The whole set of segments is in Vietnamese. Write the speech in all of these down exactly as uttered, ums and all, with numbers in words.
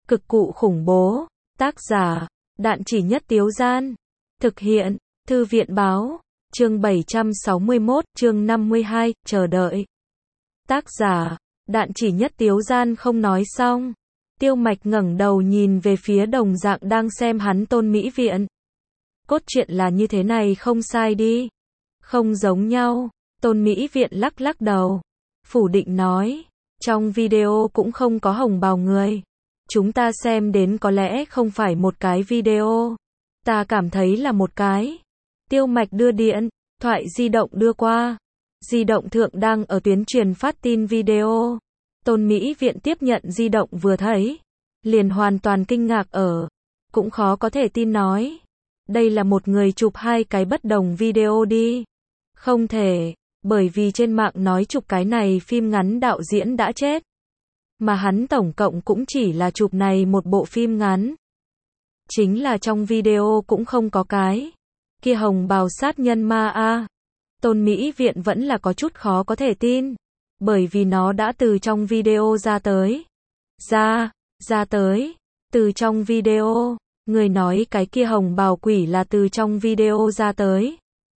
Cực cụ khủng bố. Tác giả, Đạn Chỉ Nhất Tiếu Gian. Thực hiện, Thư viện báo. Chương bảy trăm sáu mươi mốt, chương năm mươi hai, chờ đợi. Tác giả, Đạn Chỉ Nhất Tiếu Gian. Không nói xong, Tiêu Mạch ngẩng đầu nhìn về phía đồng dạng đang xem hắn Tôn Mỹ Viện. Cốt truyện là như thế này không sai đi. Không giống nhau. Tôn Mỹ Viện lắc lắc đầu, phủ định nói, trong video cũng không có hồng bào người. Chúng ta xem đến có lẽ không phải một cái video. Ta cảm thấy là một cái. Tiêu Mạch đưa điện thoại di động đưa qua. Di động thượng đang ở tuyến truyền phát tin video. Tôn Mỹ Viện tiếp nhận di động vừa thấy, liền hoàn toàn kinh ngạc ở. Cũng khó có thể tin nói. Đây là một người chụp hai cái bất đồng video đi. Không thể, bởi vì trên mạng nói chụp cái này phim ngắn đạo diễn đã chết. Mà hắn tổng cộng cũng chỉ là chụp này một bộ phim ngắn. Chính là trong video cũng không có cái kia hồng bào sát nhân ma a. Tôn Mỹ Viện vẫn là có chút khó có thể tin, bởi vì nó đã từ trong video ra tới. Ra, ra tới, từ trong video, người nói cái kia hồng bào quỷ là từ trong video ra tới.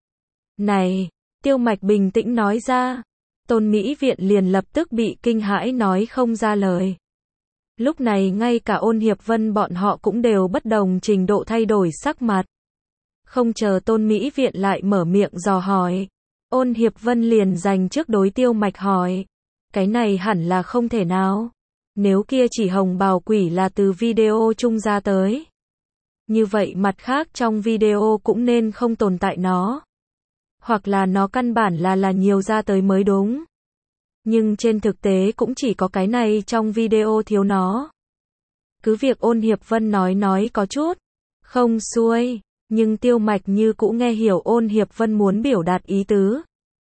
Này, Tiêu Mạch bình tĩnh nói ra. Tôn Mỹ Viện liền lập tức bị kinh hãi nói không ra lời. Lúc này ngay cả Ôn Hiệp Vân bọn họ cũng đều bất đồng trình độ thay đổi sắc mặt. Không chờ Tôn Mỹ Viện lại mở miệng dò hỏi, Ôn Hiệp Vân liền dành trước đối Tiêu Mạch hỏi, cái này hẳn là không thể nào. Nếu kia chỉ hồng bào quỷ là từ video chung ra tới, như vậy mặt khác trong video cũng nên không tồn tại nó. Hoặc là nó căn bản là là nhiều ra tới mới đúng. Nhưng trên thực tế cũng chỉ có cái này trong video thiếu nó. Cứ việc Ôn Hiệp Vân nói nói có chút không xuôi, nhưng Tiêu Mạch như cũ nghe hiểu Ôn Hiệp Vân muốn biểu đạt ý tứ.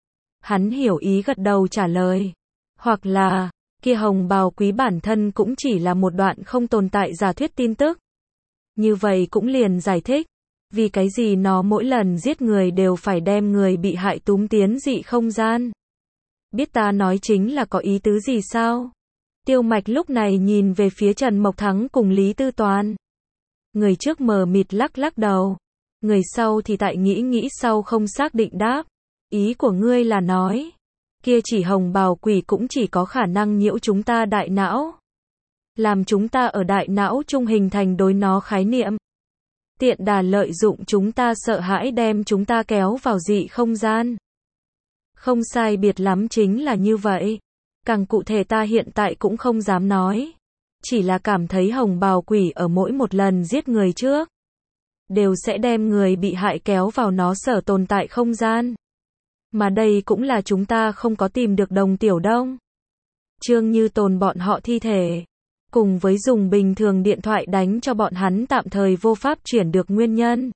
Hắn hiểu ý gật đầu trả lời. Hoặc là, kia hồng bào quý bản thân cũng chỉ là một đoạn không tồn tại giả thuyết tin tức. Như vậy cũng liền giải thích, vì cái gì nó mỗi lần giết người đều phải đem người bị hại túm tiến dị không gian. Biết ta nói chính là có ý tứ gì sao? Tiêu Mạch lúc này nhìn về phía Trần Mộc Thắng cùng Lý Tư Toàn. Người trước mờ mịt lắc lắc đầu. Người sau thì tại nghĩ nghĩ sau không xác định đáp. Ý của ngươi là nói, kia chỉ hồng bào quỷ cũng chỉ có khả năng nhiễu chúng ta đại não. Làm chúng ta ở đại não trung hình thành đối nó khái niệm. Tiện đà lợi dụng chúng ta sợ hãi đem chúng ta kéo vào dị không gian. Không sai biệt lắm chính là như vậy. Càng cụ thể ta hiện tại cũng không dám nói. Chỉ là cảm thấy hồng bào quỷ ở mỗi một lần giết người trước, đều sẽ đem người bị hại kéo vào nó sở tồn tại không gian. Mà đây cũng là chúng ta không có tìm được Đồng Tiểu Đông, Trương Như Tồn bọn họ thi thể. Cùng với dùng bình thường điện thoại đánh cho bọn hắn tạm thời vô pháp chuyển được nguyên nhân.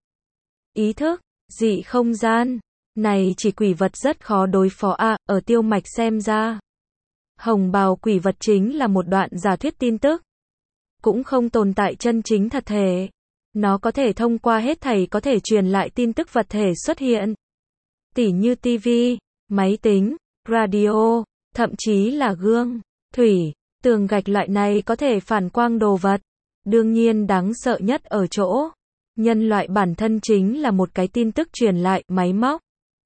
Ý thức, dị không gian, này chỉ quỷ vật rất khó đối phó a. À, ở Tiêu Mạch xem ra, hồng bào quỷ vật chính là một đoạn giả thuyết tin tức. Cũng không tồn tại chân chính thật thể. Nó có thể thông qua hết thảy có thể truyền lại tin tức vật thể xuất hiện. Tỉ như tivi, máy tính, radio, thậm chí là gương, thủy, tường gạch loại này có thể phản quang đồ vật. Đương nhiên đáng sợ nhất ở chỗ, nhân loại bản thân chính là một cái tin tức truyền lại máy móc.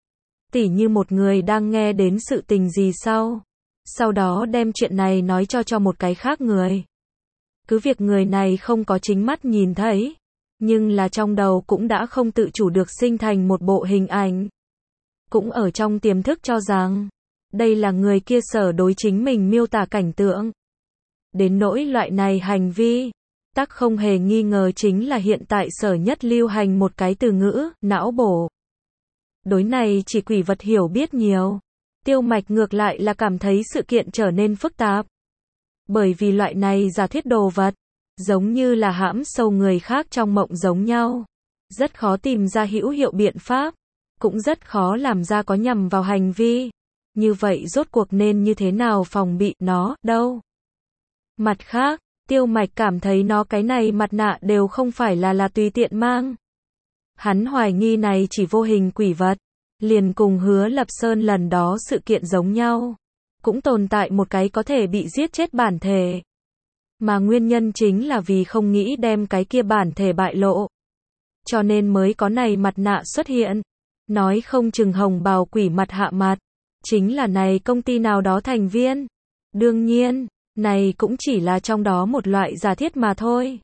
Tỉ như một người đang nghe đến sự tình gì sau, sau đó đem chuyện này nói cho cho một cái khác người. Cứ việc người này không có chính mắt nhìn thấy, nhưng là trong đầu cũng đã không tự chủ được sinh thành một bộ hình ảnh. Cũng ở trong tiềm thức cho rằng, đây là người kia sở đối chính mình miêu tả cảnh tượng. Đến nỗi loại này hành vi, tắc không hề nghi ngờ chính là hiện tại sở nhất lưu hành một cái từ ngữ, não bổ. Đối này chỉ quỷ vật hiểu biết nhiều. Tiêu Mạch ngược lại là cảm thấy sự kiện trở nên phức tạp. Bởi vì loại này giả thuyết đồ vật, giống như là hãm sâu người khác trong mộng giống nhau. Rất khó tìm ra hữu hiệu biện pháp, cũng rất khó làm ra có nhằm vào hành vi. Như vậy rốt cuộc nên như thế nào phòng bị nó, đâu? Mặt khác, Tiêu Mạch cảm thấy nó cái này mặt nạ đều không phải là là tùy tiện mang. Hắn hoài nghi này chỉ vô hình quỷ vật, liền cùng Hứa Lập Sơn lần đó sự kiện giống nhau. Cũng tồn tại một cái có thể bị giết chết bản thể. Mà nguyên nhân chính là vì không nghĩ đem cái kia bản thể bại lộ. Cho nên mới có này mặt nạ xuất hiện. Nói không chừng hồng bào quỷ mặt hạ mặt. Chính là này công ty nào đó thành viên. Đương nhiên, này cũng chỉ là trong đó một loại giả thiết mà thôi.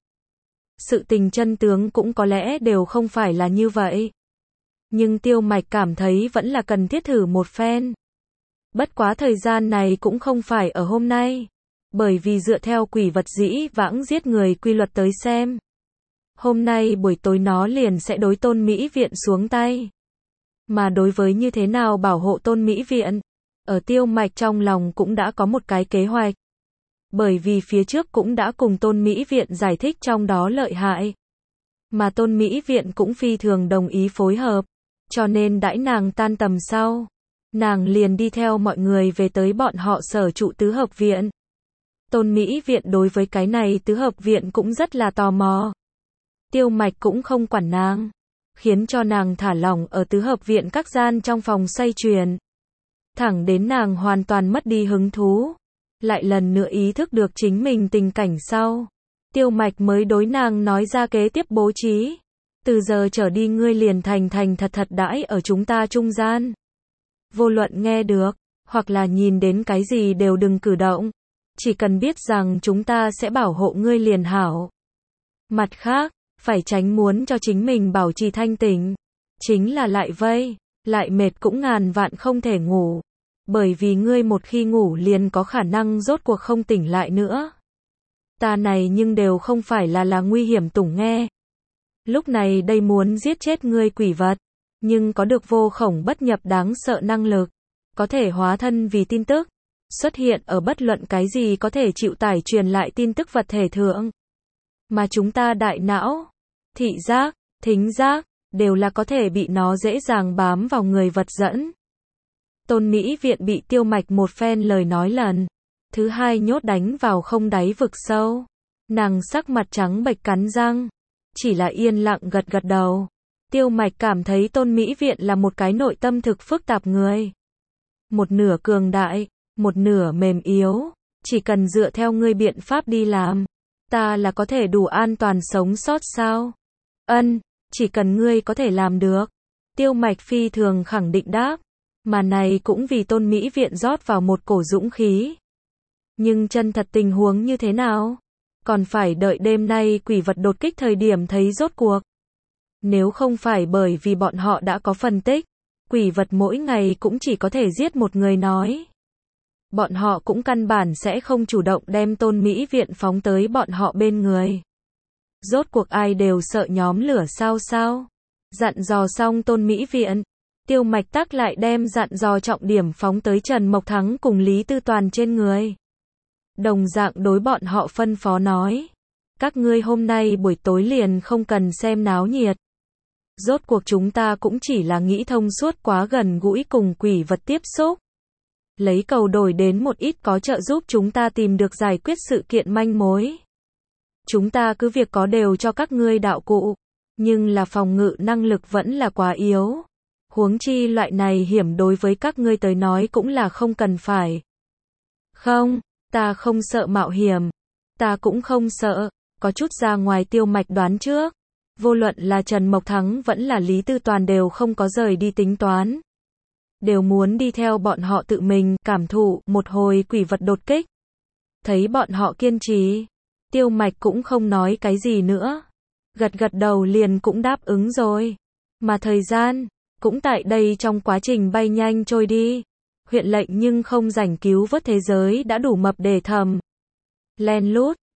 Sự tình chân tướng cũng có lẽ đều không phải là như vậy. Nhưng Tiêu Mạch cảm thấy vẫn là cần thiết thử một phen. Bất quá thời gian này cũng không phải ở hôm nay. Bởi vì dựa theo quỷ vật dĩ vãng giết người quy luật tới xem. Hôm nay buổi tối nó liền sẽ đối Tôn Mỹ Viện xuống tay. Mà đối với như thế nào bảo hộ Tôn Mỹ Viện, ở Tiêu Mạch trong lòng cũng đã có một cái kế hoạch. Bởi vì phía trước cũng đã cùng Tôn Mỹ Viện giải thích trong đó lợi hại. Mà Tôn Mỹ Viện cũng phi thường đồng ý phối hợp. Cho nên đãi nàng tan tầm sau, nàng liền đi theo mọi người về tới bọn họ sở trụ tứ hợp viện. Tôn Mỹ Viện đối với cái này tứ hợp viện cũng rất là tò mò. Tiêu Mạch cũng không quản nàng, khiến cho nàng thả lỏng ở tứ hợp viện các gian trong phòng xoay chuyển. Thẳng đến nàng hoàn toàn mất đi hứng thú, lại lần nữa ý thức được chính mình tình cảnh sau. Tiêu Mạch mới đối nàng nói ra kế tiếp bố trí. Từ giờ trở đi ngươi liền thành thành thật thật đãi ở chúng ta trung gian. Vô luận nghe được, hoặc là nhìn đến cái gì đều đừng cử động. Chỉ cần biết rằng chúng ta sẽ bảo hộ ngươi liền hảo. Mặt khác, phải tránh muốn cho chính mình bảo trì thanh tỉnh. Chính là lại vây, lại mệt cũng ngàn vạn không thể ngủ. Bởi vì ngươi một khi ngủ liền có khả năng rốt cuộc không tỉnh lại nữa. Ta này nhưng đều không phải là là nguy hiểm tủng nghe. Lúc này đây muốn giết chết ngươi quỷ vật, nhưng có được vô khổng bất nhập đáng sợ năng lực, có thể hóa thân vì tin tức, xuất hiện ở bất luận cái gì có thể chịu tải truyền lại tin tức vật thể thượng. Mà chúng ta đại não, thị giác, thính giác, đều là có thể bị nó dễ dàng bám vào người vật dẫn. Tôn Mỹ Viện bị Tiêu Mạch một phen lời nói lần thứ hai nhốt đánh vào không đáy vực sâu. Nàng sắc mặt trắng bệch cắn răng, chỉ là yên lặng gật gật đầu. Tiêu Mạch cảm thấy Tôn Mỹ Viện là một cái nội tâm thực phức tạp người. Một nửa cường đại, một nửa mềm yếu, chỉ cần dựa theo ngươi biện pháp đi làm, ta là có thể đủ an toàn sống sót sao? Ân, chỉ cần ngươi có thể làm được. Tiêu Mạch phi thường khẳng định đáp, mà này cũng vì Tôn Mỹ Viện rót vào một cổ dũng khí. Nhưng chân thật tình huống như thế nào? Còn phải đợi đêm nay quỷ vật đột kích thời điểm thấy rốt cuộc. Nếu không phải bởi vì bọn họ đã có phân tích, quỷ vật mỗi ngày cũng chỉ có thể giết một người nói. Bọn họ cũng căn bản sẽ không chủ động đem Tôn Mỹ Viện phóng tới bọn họ bên người. Rốt cuộc ai đều sợ nhóm lửa sao sao. Dặn dò xong Tôn Mỹ Viện, Tiêu Mạch Tắc lại đem dặn dò trọng điểm phóng tới Trần Mộc Thắng cùng Lý Tư Toàn trên người. Đồng dạng đối bọn họ phân phó nói, các ngươi hôm nay buổi tối liền không cần xem náo nhiệt. Rốt cuộc chúng ta cũng chỉ là nghĩ thông suốt quá gần gũi cùng quỷ vật tiếp xúc. Lấy cầu đổi đến một ít có trợ giúp chúng ta tìm được giải quyết sự kiện manh mối. Chúng ta cứ việc có đều cho các ngươi đạo cụ, nhưng là phòng ngự năng lực vẫn là quá yếu. Huống chi loại này hiểm đối với các ngươi tới nói cũng là không cần phải. Không, ta không sợ mạo hiểm. Ta cũng không sợ, có chút ra ngoài Tiêu Mạch đoán trước. Vô luận là Trần Mộc Thắng vẫn là Lý Tư Toàn đều không có rời đi tính toán. Đều muốn đi theo bọn họ tự mình cảm thụ một hồi quỷ vật đột kích. Thấy bọn họ kiên trì, Tiêu Mạch cũng không nói cái gì nữa. Gật gật đầu liền cũng đáp ứng rồi. Mà thời gian, cũng tại đây trong quá trình bay nhanh trôi đi. Huyện lệnh nhưng không rảnh cứu vớt thế giới đã đủ mập để thầm. Len lút,